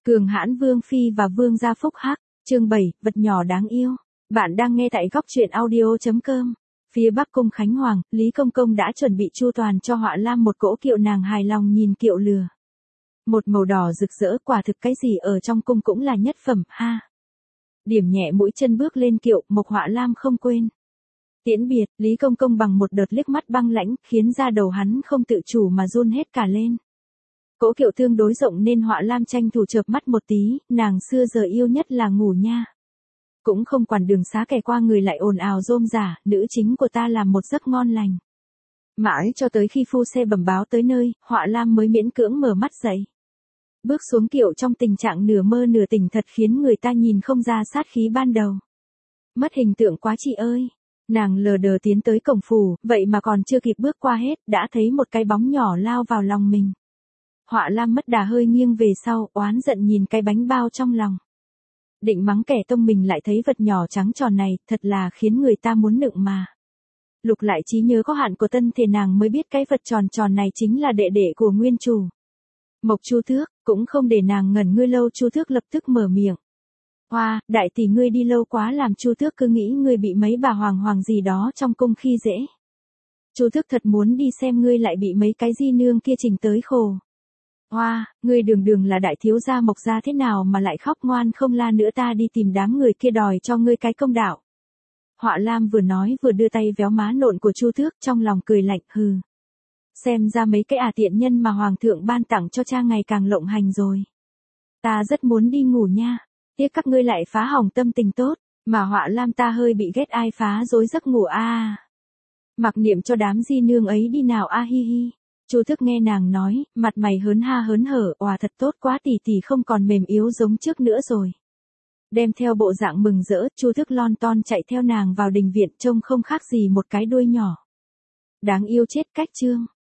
Cường hãn Vương Phi và Vương gia phúc hắc, chương 7, vật nhỏ đáng yêu. Bạn đang nghe tại góc truyện audio.com. Phía Bắc Cung Khánh Hoàng, Lý Công Công đã chuẩn bị chu toàn cho Họa Lam một cỗ kiệu, nàng hài lòng nhìn kiệu lừa. Một màu đỏ rực rỡ, quả thực cái gì ở trong cung cũng là nhất phẩm, ha. Điểm nhẹ mũi chân bước lên kiệu, Mộc Họa Lam không quên. Tiễn biệt, Lý Công Công bằng một đợt liếc mắt băng lãnh, khiến da đầu hắn không tự chủ mà run hết cả lên. Cỗ kiệu tương đối rộng nên Họa Lam tranh thủ chợp mắt một tí, nàng xưa giờ yêu nhất là ngủ nha. Cũng không quản đường xá kẻ qua người lại ồn ào rôm rả, nữ chính của ta làm một giấc ngon lành. Mãi cho tới khi phu xe bẩm báo tới nơi, Họa Lam mới miễn cưỡng mở mắt dậy. Bước xuống kiệu trong tình trạng nửa mơ nửa tỉnh thật khiến người ta nhìn không ra sát khí ban đầu. Mất hình tượng quá chị ơi. Nàng lờ đờ tiến tới cổng phủ, vậy mà còn chưa kịp bước qua hết, đã thấy một cái bóng nhỏ lao vào lòng mình. Họa Lam mất đà hơi nghiêng về sau, oán giận nhìn cái bánh bao trong lòng. Định mắng kẻ tông mình lại thấy vật nhỏ trắng tròn này, thật là khiến người ta muốn nựng mà. Lục lại trí nhớ có hạn của tân thể nàng mới biết cái vật tròn tròn này chính là đệ đệ của nguyên chủ. Mộc Chu Thước, cũng không để nàng ngẩn ngươi lâu, Chu Thước lập tức mở miệng. Hoa, đại tỷ ngươi đi lâu quá làm Chu Thước cứ nghĩ ngươi bị mấy bà hoàng gì đó trong cung khi dễ. Chu Thước thật muốn đi xem ngươi lại bị mấy cái di nương kia chỉnh tới khổ. Hoa, ngươi đường là đại thiếu gia Mộc gia thế nào mà lại khóc ngoan không la nữa, ta đi tìm đám người kia đòi cho ngươi cái công đạo. Họa Lam vừa nói vừa đưa tay véo má nộn của Chu Thước, trong lòng cười lạnh, hừ. Xem ra mấy cái tiện nhân mà hoàng thượng ban tặng cho cha ngày càng lộng hành rồi. Ta rất muốn đi ngủ nha. Tiếc các ngươi lại phá hỏng tâm tình tốt, mà Họa Lam ta hơi bị ghét ai phá rối giấc ngủ a. Mặc niệm cho đám di nương ấy đi nào a hi hi. Chu Thước nghe nàng nói, mặt mày hớn ha hớn hở, òa thật tốt quá, tỷ tỷ không còn mềm yếu giống trước nữa rồi. Đem theo bộ dạng mừng rỡ, Chu Thước lon ton chạy theo nàng vào đình viện, trông không khác gì một cái đuôi nhỏ. Đáng yêu chết cách chương.